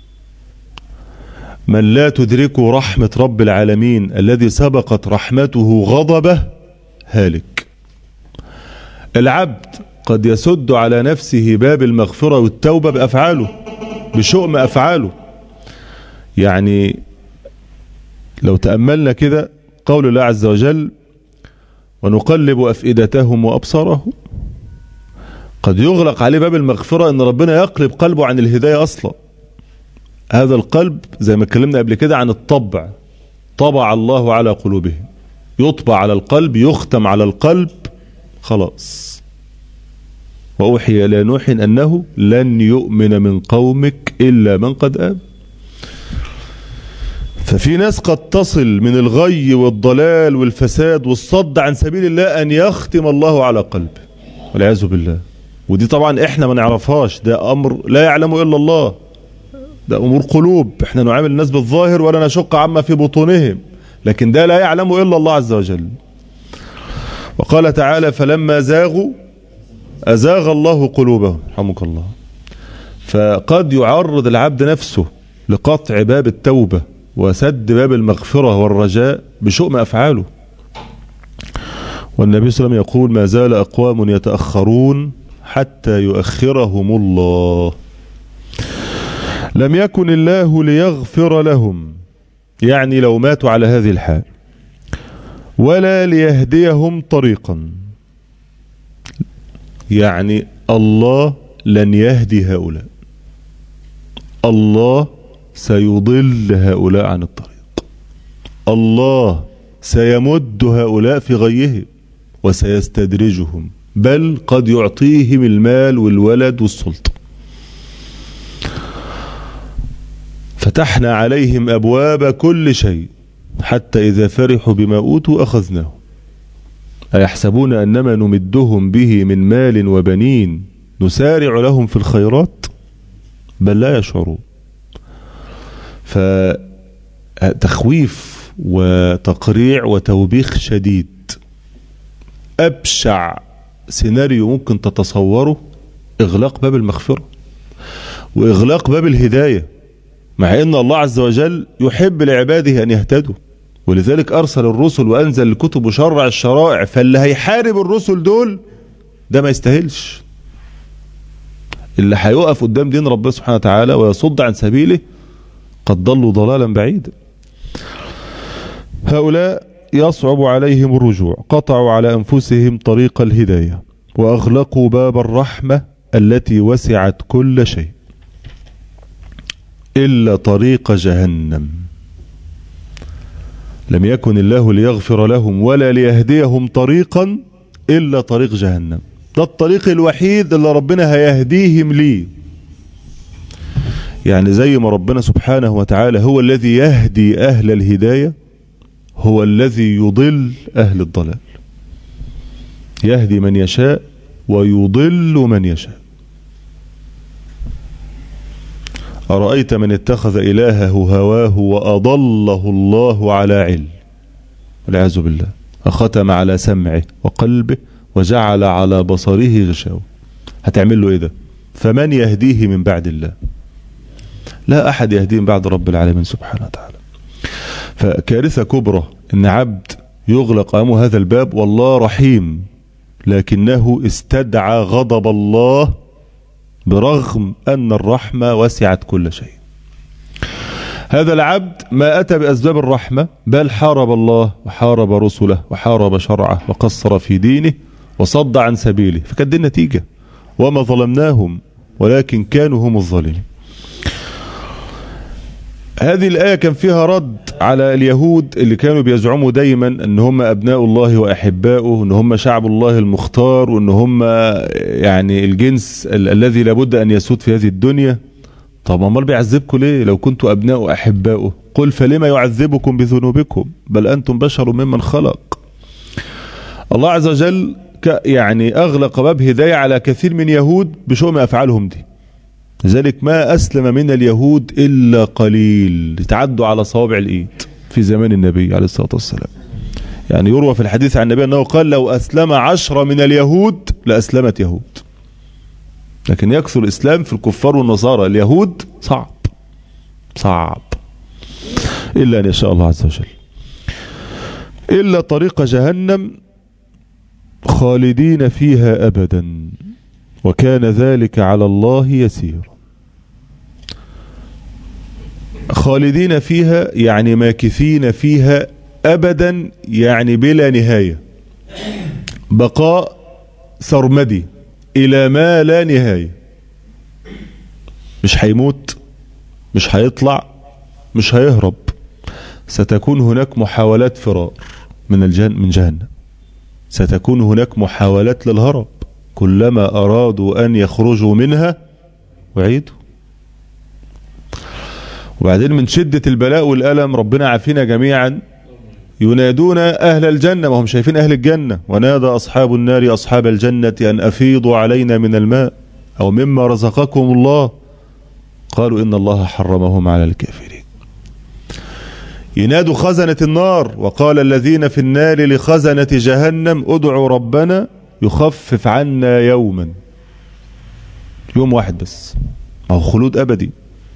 S1: من لا تدركه رحمة رب العالمين الذي سبقت رحمته غضبه هالك. العبد قد يسد على نفسه باب المغفرة والتوبة بأفعاله، بشؤم أفعاله. يعني لو تأملنا كده قول الله عز وجل ونقلب أفئدتهم وأبصارهم، قد يغلق عليه باب المغفرة ان ربنا يقلب قلبه عن الهداية اصلا. هذا القلب زي ما اتكلمنا قبل كده عن الطبع، طبع الله على قلوبهم، يطبع على القلب، يختم على القلب، خلاص. وأوحي إلى نوح أنه لن يؤمن من قومك إلا من قد آمن. ففي ناس قد تصل من الغي والضلال والفساد والصد عن سبيل الله أن يختم الله على قلبه والعياذ بالله. ودي طبعا احنا ما نعرفهاش، ده أمر لا يعلمه إلا الله، ده أمور قلوب، احنا نعامل الناس بالظاهر ولا نشق عما في بطونهم، لكن ده لا يعلمه إلا الله عز وجل. وقال تعالى فلما زاغوا أزاغ الله قلوبهم، رحمك الله. فقد يعرض العبد نفسه لقطع باب التوبة وسد باب المغفرة والرجاء بشؤم أفعاله. والنبي صلى الله عليه وسلم يقول ما زال أقوام يتأخرون حتى يؤخرهم الله. لم يكن الله ليغفر لهم، يعني لو ماتوا على هذه الحال، ولا ليهديهم طريقا، يعني الله لن يهدي هؤلاء، الله سيضل هؤلاء عن الطريق، الله سيمد هؤلاء في غيهم وسيستدرجهم، بل قد يعطيهم المال والولد والسلطة. فتحنا عليهم أبواب كل شيء حتى إذا فرحوا بما أوتوا أخذناهم. أيحسبون أنما نمدهم به من مال وبنين نسارع لهم في الخيرات بل لا يشعرون. فتخويف وتقريع وتوبيخ شديد. أبشع سيناريو ممكن تتصوره إغلاق باب المغفرة وإغلاق باب الهداية، مع أن الله عز وجل يحب لعباده أن يهتدوا، ولذلك أرسل الرسل وأنزل الكتب وشرع الشرائع. فاللي هيحارب الرسل دول ده ما يستاهلش. اللي هيقف قدام دين ربنا سبحانه وتعالى ويصد عن سبيله قد ضلوا ضلالا بعيدا. هؤلاء يصعب عليهم الرجوع، قطعوا على أنفسهم طريق الهداية وأغلقوا باب الرحمة التي وسعت كل شيء إلا طريق جهنم. لم يكن الله ليغفر لهم ولا ليهديهم طريقا إلا طريق جهنم. ده الطريق الوحيد اللي ربنا هيهديهم ليه. يعني زي ما ربنا سبحانه وتعالى هو الذي يهدي أهل الهداية، هو الذي يضل أهل الضلال. يهدي من يشاء ويضل من يشاء. أرأيت من اتخذ إلهه هواه وأضله الله على علم والعياذ بالله، أختم على سمعه وقلبه وجعل على بصره غشاوة. هتعمل له إيه ده؟ فمن يهديه من بعد الله؟ لا أحد يهديه من بعد رب العالمين سبحانه وتعالى. فكارثة كبرى إن عبد يغلق أمامه هذا الباب، والله رحيم لكنه استدعى غضب الله برغم أن الرحمة وسعت كل شيء. هذا العبد ما أتى بأسباب الرحمة، بل حارب الله وحارب رسله وحارب شرعه وقصر في دينه وصد عن سبيله، فكانت دي النتيجة. وما ظلمناهم ولكن كانوا هم الظالمين. هذه الآية كان فيها رد على اليهود اللي كانوا بيزعموا دايما ان هم ابناء الله واحباؤه، وان هم شعب الله المختار، وان هم يعني الجنس ال الذي لابد ان يسود في هذه الدنيا. طب امال بيعذبكم ليه لو كنتوا ابناء واحباؤه؟ قل فلما يعذبكم بذنوبكم بل انتم بشر ممن خلق. الله عز وجل يعني اغلق باب هداية على كثير من يهود بشؤم افعالهم دي. لذلك ما أسلم من اليهود إلا قليل، يتعدوا على صوابع الإيد في زمان النبي عليه الصلاة والسلام. يعني يروى في الحديث عن النبي أنه قال لو أسلم عشرة من اليهود لأسلمت يهود. لكن يكثر الإسلام في الكفار والنصارى، اليهود صعب صعب إلا أن يشاء الله عز وجل. إلا طريق جهنم خالدين فيها أبدا وكان ذلك على الله يسير. خالدين فيها يعني ماكثين فيها أبدا، يعني بلا نهاية، بقاء سرمدي إلى ما لا نهاية. مش هيموت مش هيطلع، مش هيهرب. ستكون هناك محاولات فرار من الجن من جهنم، ستكون هناك محاولات للهرب، كلما أرادوا أن يخرجوا منها وعيدوا. وبعدين من شدة البلاء والألم، ربنا عافينا جميعا، ينادون أهل الجنة، وهم شايفين أهل الجنة، ونادى أصحاب النار أصحاب الجنة أن أفيضوا علينا من الماء أو مما رزقكم الله، قالوا إن الله حرمهم على الكافرين. ينادوا خزنة النار، وقال الذين في النار لخزنة جهنم ادعوا ربنا يخفف عنا يوما، يوم واحد بس، ما هو خلود أبدي،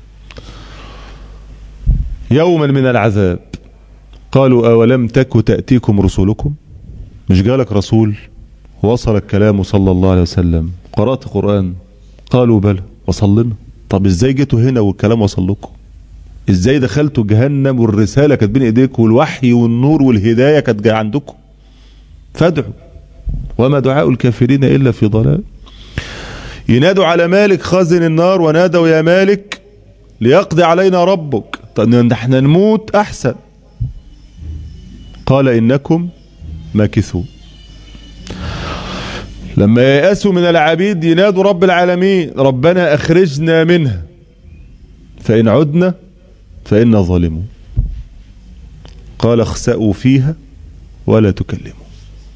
S1: يوما من العذاب. قالوا أولم تك تأتيكم رسولكم، مش جالك رسول وصل الكلام صلى الله عليه وسلم، قرأت قرآن؟ قالوا بلى وصل لنا. طب ازاي جيتوا هنا والكلام وصل لكم؟ ازاي دخلتوا جهنم والرسالة كانت بين ايديكم والوحي والنور والهداية كانت جايه عندكم؟ فادعوا وما دعاء الكافرين إلا في ضلال. ينادوا على مالك خازن النار، ونادوا يا مالك ليقضي علينا ربك، طب احنا نموت أحسن. قال إنكم ماكثون. لما ييأسوا من العبيد ينادوا رب العالمين ربنا أخرجنا منها فإن عدنا فإنا ظالمون. قال اخسأوا فيها ولا تكلموا.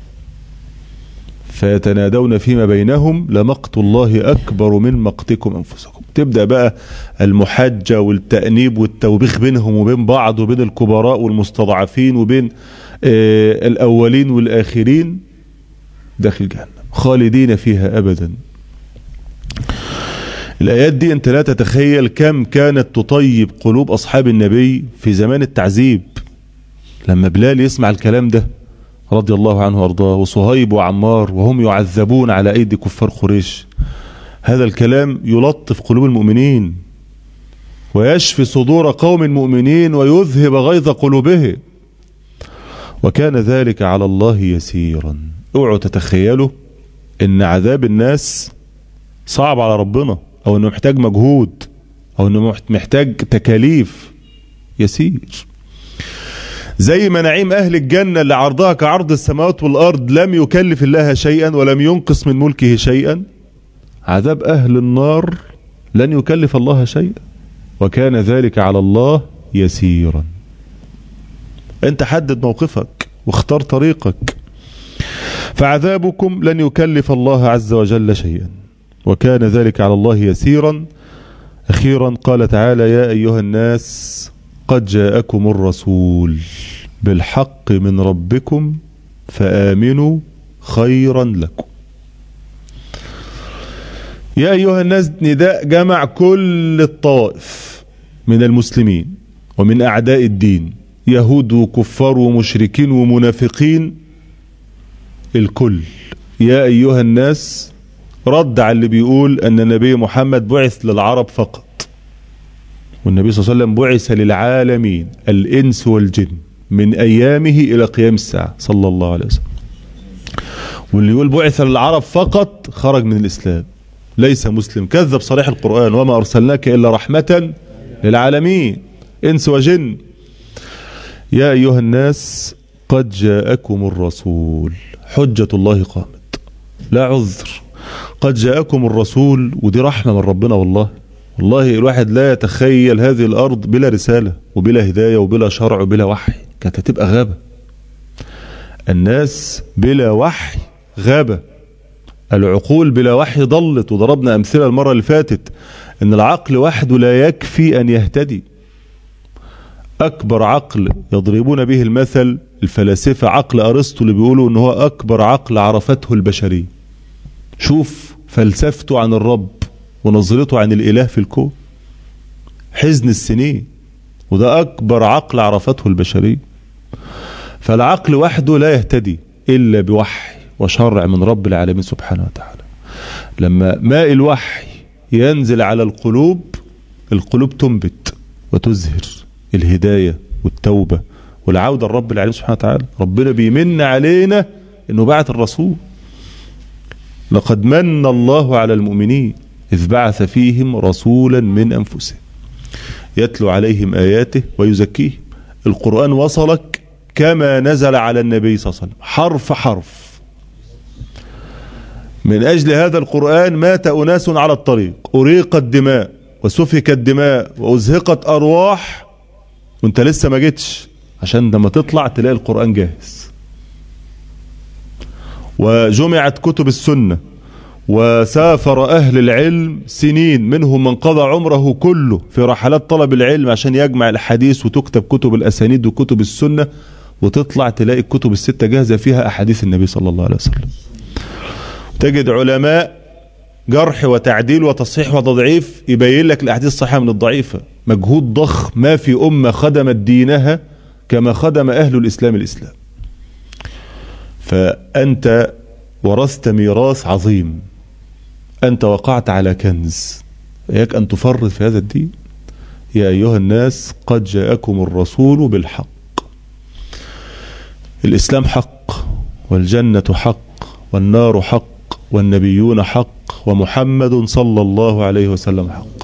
S1: فيتنادون فيما بينهم لمقت الله أكبر من مقتكم أنفسكم. تبدأ بقى المحاجة والتأنيب والتوبيخ بينهم وبين بعض، وبين الكبراء والمستضعفين، وبين آه الأولين والآخرين داخل جهنم خالدين فيها أبدا. الآيات دي أنت لا تتخيل كم كانت تطيب قلوب أصحاب النبي في زمان التعذيب. لما بلال يسمع الكلام ده رضي الله عنه وارضاه، وصهيب وعمار وهم يعذبون على أيدي كفار قريش، هذا الكلام يلطف قلوب المؤمنين ويشفي صدور قوم مؤمنين ويذهب غيظ قلوبهم، وكان ذلك على الله يسيرا. اوعوا تتخيلوا ان عذاب الناس صعب على ربنا، او انه محتاج مجهود، او انه محتاج تكاليف. يسير زي ما نعيم اهل الجنة اللي عرضها كعرض السماوات والارض لم يكلف الله شيئا ولم ينقص من ملكه شيئا، عذاب اهل النار لن يكلف الله شيئا وكان ذلك على الله يسيرا. انت حدد موقفك واختار طريقك. فعذابكم لن يكلف الله عز وجل شيئا وكان ذلك على الله يسيرا. أخيرا قال تعالى يا أيها الناس قد جاءكم الرسول بالحق من ربكم فآمنوا خيرا لكم. يا أيها الناس نداء جمع كل الطوائف من المسلمين ومن أعداء الدين، يهود وكفار ومشركين ومنافقين، الكل. يا أيها الناس رد على اللي بيقول أن النبي محمد بعث للعرب فقط، والنبي صلى الله عليه وسلم بعث للعالمين الإنس والجن من أيامه إلى قيام الساعة صلى الله عليه وسلم. واللي يقول بعث للعرب فقط خرج من الإسلام، ليس مسلم، كذب صريح القرآن وما أرسلناك إلا رحمة للعالمين إنس وجن. يا أيها الناس قد جاءكم الرسول، حجة الله قامت لا عذر. قد جاءكم الرسول، ودي رحمة من ربنا. والله والله الواحد لا يتخيل هذه الأرض بلا رسالة وبلا هداية وبلا شرع وبلا وحي، كانت هتبقى غابة. الناس بلا وحي غابة، العقول بلا وحي ضلت. وضربنا أمثلة المرة اللي فاتت أن العقل وحده لا يكفي أن يهتدي. أكبر عقل يضربون به المثل الفلاسفة عقل أرسطو، اللي بيقولوا أنه هو أكبر عقل عرفته البشرية. شوف فلسفته عن الرب ونظرته عن الإله في الكون، حزن السنين، وده أكبر عقل عرفته البشرية. فالعقل وحده لا يهتدي إلا بوحي وشرع من رب العالمين سبحانه وتعالى. لما ماء الوحي ينزل على القلوب، القلوب تنبت وتزهر الهداية والتوبة والعودة لرب العالمين سبحانه وتعالى. ربنا بيمن علينا انه بعث الرسول. لقد من الله على المؤمنين إذ بعث فيهم رسولا من أنفسهم يتلو عليهم آياته ويزكيهم. القرآن وصلك كما نزل على النبي صلى الله عليه وسلم حرف حرف. من أجل هذا القرآن مات أناس على الطريق، أريقت دماء وسفكت دماء وأزهقت أرواح، وانت لسه ما جيتش عشان لما تطلع تلاقي القرآن جاهز. وجمعت كتب السنة، وسافر أهل العلم سنين، منهم من قضى عمره كله في رحلات طلب العلم عشان يجمع الحديث، وتكتب كتب الأسانيد وكتب السنة، وتطلع تلاقي الكتب الستة جاهزة فيها أحاديث النبي صلى الله عليه وسلم. تجد علماء جرح وتعديل وتصحيح وتضعيف يبين لك الأحاديث الصحيحة من الضعيفة. مجهود ضخم، ما في أمة خدمت دينها كما خدم أهل الإسلام الإسلام. فأنت ورثت ميراث عظيم، أنت وقعت على كنز، إياك أن تفرط في هذا الدين. يا أيها الناس قد جاءكم الرسول بالحق. الإسلام حق، والجنة حق، والنار حق، والنبيون حق، ومحمد صلى الله عليه وسلم حق.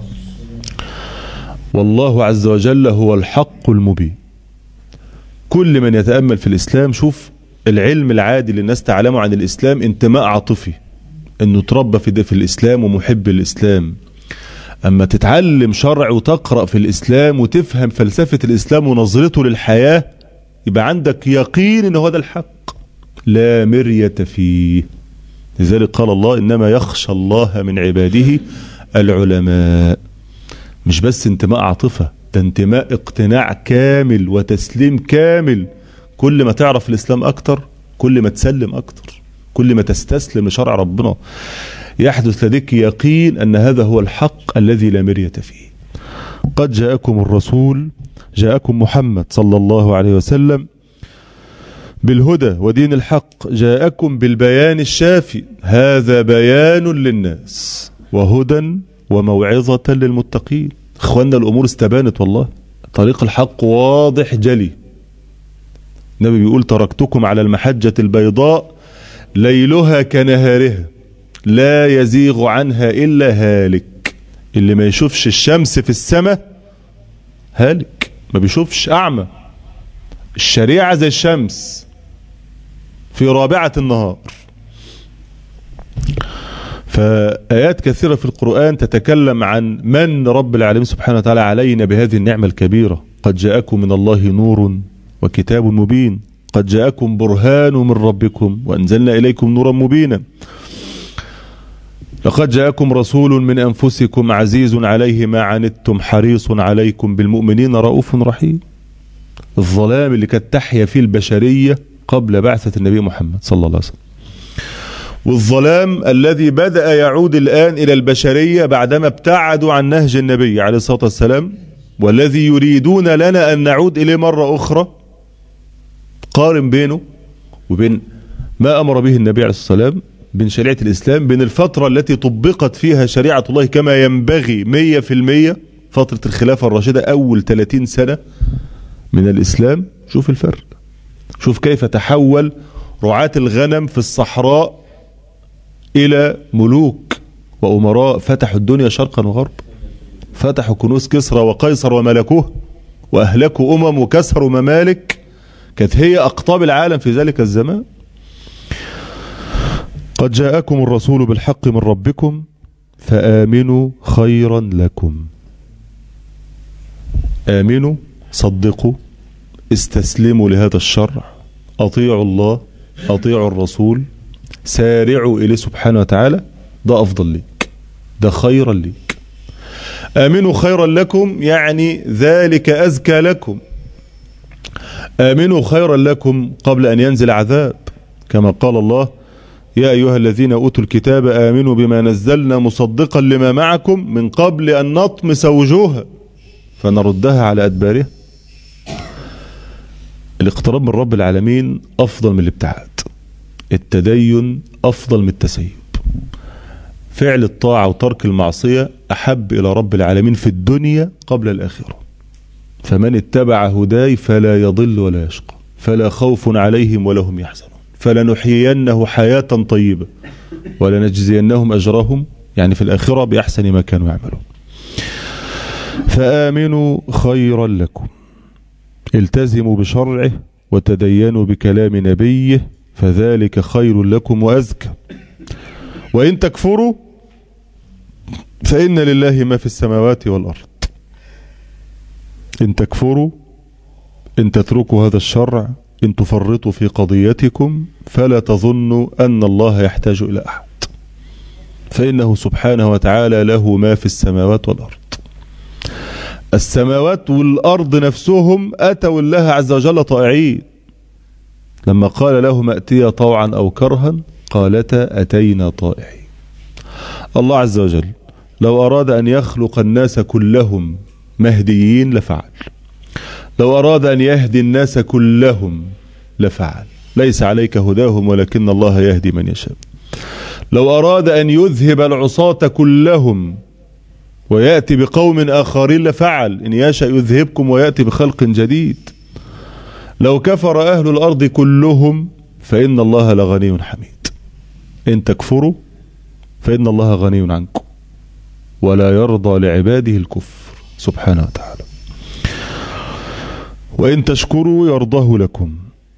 S1: والله عز وجل هو الحق المبين. كل من يتأمل في الإسلام، شوف العلم العادي اللي الناس تعلمه عن الإسلام انتماء عاطفي، انه تربى في, في الإسلام ومحب الإسلام. اما تتعلم شرع وتقرأ في الإسلام وتفهم فلسفة الإسلام ونظرته للحياة، يبقى عندك يقين ان هو ده الحق لا مرية فيه. لذلك قال الله إنما يخشى الله من عباده العلماء. مش بس انتماء عاطفة، ده انتماء اقتناع كامل وتسليم كامل. كل ما تعرف الإسلام أكتر، كل ما تسلم أكتر، كل ما تستسلم لشرع ربنا، يحدث لديك يقين أن هذا هو الحق الذي لا مرية فيه. قد جاءكم الرسول، جاءكم محمد صلى الله عليه وسلم بالهدى ودين الحق، جاءكم بالبيان الشافي. هذا بيان للناس وهدى وموعظة للمتقين. اخوانا الأمور استبانت والله، طريق الحق واضح جلي. النبي بيقول تركتكم على المحجة البيضاء ليلها كنهارها لا يزيغ عنها إلا هالك. اللي ما يشوفش الشمس في السماء هالك، ما بيشوفش، أعمى. الشريعة زي الشمس في رابعة النهار. فآيات كثيرة في القرآن تتكلم عن من رب العالمين سبحانه وتعالى علينا بهذه النعمة الكبيرة. قد جاءكم من الله نور وكتاب مبين، قد جاءكم برهان من ربكم وأنزلنا إليكم نورا مبينا، لقد جاءكم رسول من أنفسكم عزيز عليه ما عنتم حريص عليكم بالمؤمنين رؤوف رحيم. الظلام اللي كانت تحيا فيه البشرية قبل بعثة النبي محمد صلى الله عليه وسلم، والظلام الذي بدأ يعود الآن إلى البشرية بعدما ابتعدوا عن نهج النبي عليه الصلاة والسلام، والذي يريدون لنا أن نعود إليه مرة أخرى. قارن بينه وبين ما أمر به النبي عليه الصلاة والسلام، بين شريعة الإسلام، بين الفترة التي طبقت فيها شريعة الله كما ينبغي مية في المية، فترة الخلافة الراشدة، أول ثلاثين سنة من الإسلام. شوف الفرق، شوف كيف تحول رعاة الغنم في الصحراء إلى ملوك وأمراء فتحوا الدنيا شرقا وغرب، فتحوا كنوز كسرى وقيصر وملكوه، وأهلكوا أمم وكسروا ممالك كانت هي أقطاب العالم في ذلك الزمان. قد جاءكم الرسول بالحق من ربكم فآمنوا خيرا لكم. آمنوا، صدقوا، استسلموا لهذا الشرع، أطيعوا الله، أطيعوا الرسول، سارعوا إليه سبحانه وتعالى. ده أفضل ليك، ده خيرا ليك. آمنوا خيرا لكم يعني ذلك أزكى لكم. آمنوا خيرا لكم قبل أن ينزل عذاب، كما قال الله يا أيها الذين أوتوا الكتاب آمنوا بما نزلنا مصدقا لما معكم من قبل أن نطمس وجوها فنردها على أدبارها. الاقتراب من رب العالمين أفضل من الابتعاد، التدين أفضل من التسيب، فعل الطاعة وترك المعصية أحب إلى رب العالمين في الدنيا قبل الآخرة. فمن اتبع هداي فلا يضل ولا يشقى، فلا خوف عليهم ولا هم يحزنون، فلنحيينه حياة طيبة ولنجزينهم أجرهم، يعني في الآخرة بأحسن ما كانوا يعملون. فآمنوا خيرا لكم، التزموا بشرعه وتدينوا بكلام نبيه فذلك خير لكم وأزكى. وإن تكفروا فإن لله ما في السماوات والأرض. إن تكفروا، إن تتركوا هذا الشرع، إن تفرطوا في قضيتكم، فلا تظنوا أن الله يحتاج إلى أحد، فإنه سبحانه وتعالى له ما في السماوات والأرض. السماوات والأرض نفسهم أتوا الله عز وجل طائعين، لما قال لهم ائتيا طوعا أو كرها قالتا أتينا طائعين. الله عز وجل لو أراد أن يخلق الناس كلهم مهديين لفعل، لو أراد أن يهدي الناس كلهم لفعل، ليس عليك هداهم ولكن الله يهدي من يشاء. لو أراد أن يذهب العصاة كلهم ويأتي بقوم آخرين لفعل، إن يشاء يذهبكم ويأتي بخلق جديد. لو كفر أهل الأرض كلهم فإن الله لغني حميد. إن تكفروا فإن الله غني عنكم ولا يرضى لعباده الكفر سبحانه وتعالى. وإن تشكروا يرضاه لكم.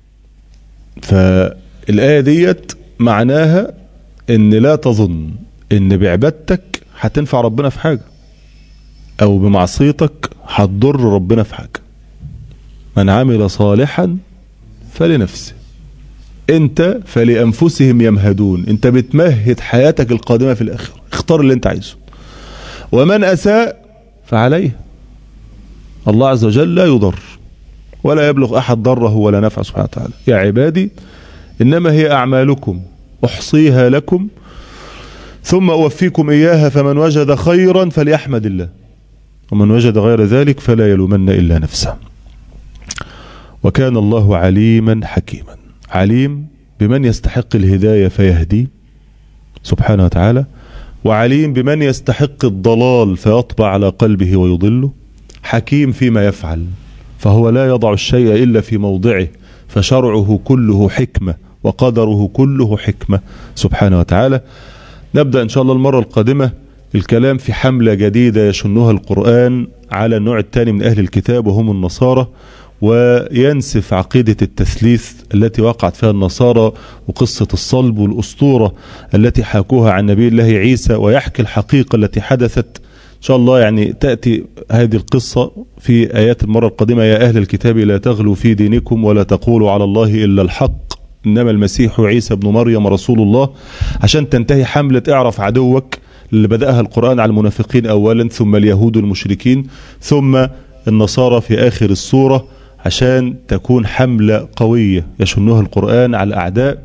S1: فالآية ديت معناها إن لا تظن إن بعبادتك هتنفع ربنا في حاجة أو بمعصيتك هتضر ربنا في حاجة. من عمل صالحا فلنفسه، انت فلأنفسهم يمهدون، انت بتمهد حياتك القادمة في الآخرة، اختار اللي انت عايزه. ومن أساء فعليه، الله عز وجل لا يضر ولا يبلغ أحد ضره ولا نفع سبحانه وتعالى. يا عبادي إنما هي أعمالكم أحصيها لكم ثم أوفيكم إياها، فمن وجد خيرا فليحمد الله ومن وجد غير ذلك فلا يلومن إلا نفسه. وكان الله عليما حكيما. عليم بمن يستحق الهداية فيهدي سبحانه وتعالى، وعليم بمن يستحق الضلال فيطبع على قلبه ويضله. حكيم فيما يفعل، فهو لا يضع الشيء إلا في موضعه، فشرعه كله حكمة وقدره كله حكمة سبحانه وتعالى. نبدأ إن شاء الله المرة القادمة الكلام في حملة جديدة يشنها القرآن على النوع الثاني من أهل الكتاب وهم النصارى، وينسف عقيدة التثليث التي وقعت فيها النصارى وقصة الصلب والأسطورة التي حاكوها عن نبي الله عيسى، ويحكي الحقيقة التي حدثت. إن شاء الله يعني تأتي هذه القصة في آيات المرة القادمة. يا أهل الكتاب لا تغلوا في دينكم ولا تقولوا على الله إلا الحق إنما المسيح عيسى ابن مريم رسول الله، عشان تنتهي حملة اعرف عدوك اللي بدأها القرآن على المنافقين أولا، ثم اليهود المشركين، ثم النصارى في آخر السورة، عشان تكون حملة قوية يشنها القرآن على الأعداء،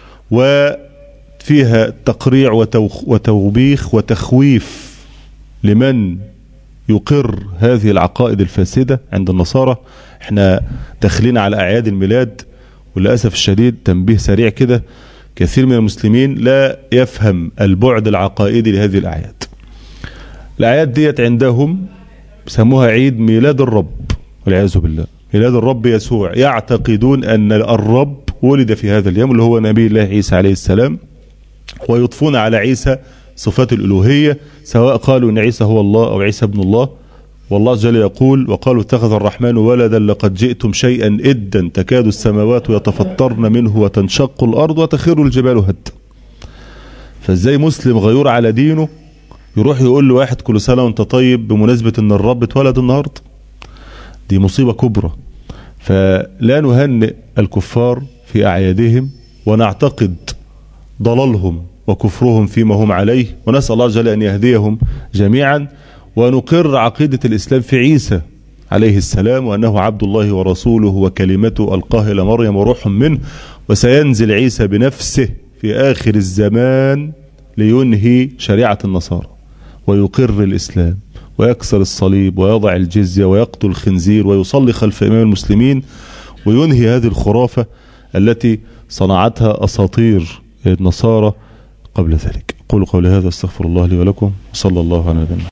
S1: وفيها تقريع وتوبيخ وتخويف لمن يقر هذه العقائد الفاسدة عند النصارى. احنا داخلين على أعياد الميلاد، وللأسف الشديد تنبيه سريع كده، كثير من المسلمين لا يفهم البعد العقائدي لهذه الأعياد. الأعياد ديت عندهم سموها عيد ميلاد الرب والعياذ بالله، ميلاد الرب يسوع. يعتقدون أن الرب ولد في هذا اليوم اللي هو نبي الله عيسى عليه السلام، ويضفون على عيسى صفات الألوهية، سواء قالوا أن عيسى هو الله أو عيسى ابن الله. والله جل يقول وقالوا اتخذ الرحمن ولدا لقد جئتم شيئا إدا تكاد السماوات يتفطرن منه وتنشق الأرض وتخر الجبال هدا. فازاي مسلم غيور على دينه يروح يقول له واحد كل سنة وانت طيب بمناسبة ان الرب اتولد النهاردة؟ دي مصيبة كبرى. فلا نهنئ الكفار في أعيادهم ونعتقد ضلالهم وكفرهم فيما هم عليه، ونسأل الله جل أن يهديهم جميعا، ونقر عقيدة الإسلام في عيسى عليه السلام، وأنه عبد الله ورسوله وكلمته ألقاها إلى مريم وروح منه، وسينزل عيسى بنفسه في آخر الزمان لينهي شريعة النصارى ويقر الإسلام ويكسر الصليب ويضع الجزية ويقتل الخنزير ويصلي خلف إمام المسلمين، وينهي هذه الخرافة التي صنعتها أساطير النصارى قبل ذلك. قولوا قولي هذا، استغفر الله لي ولكم، وصلى الله على نبينا.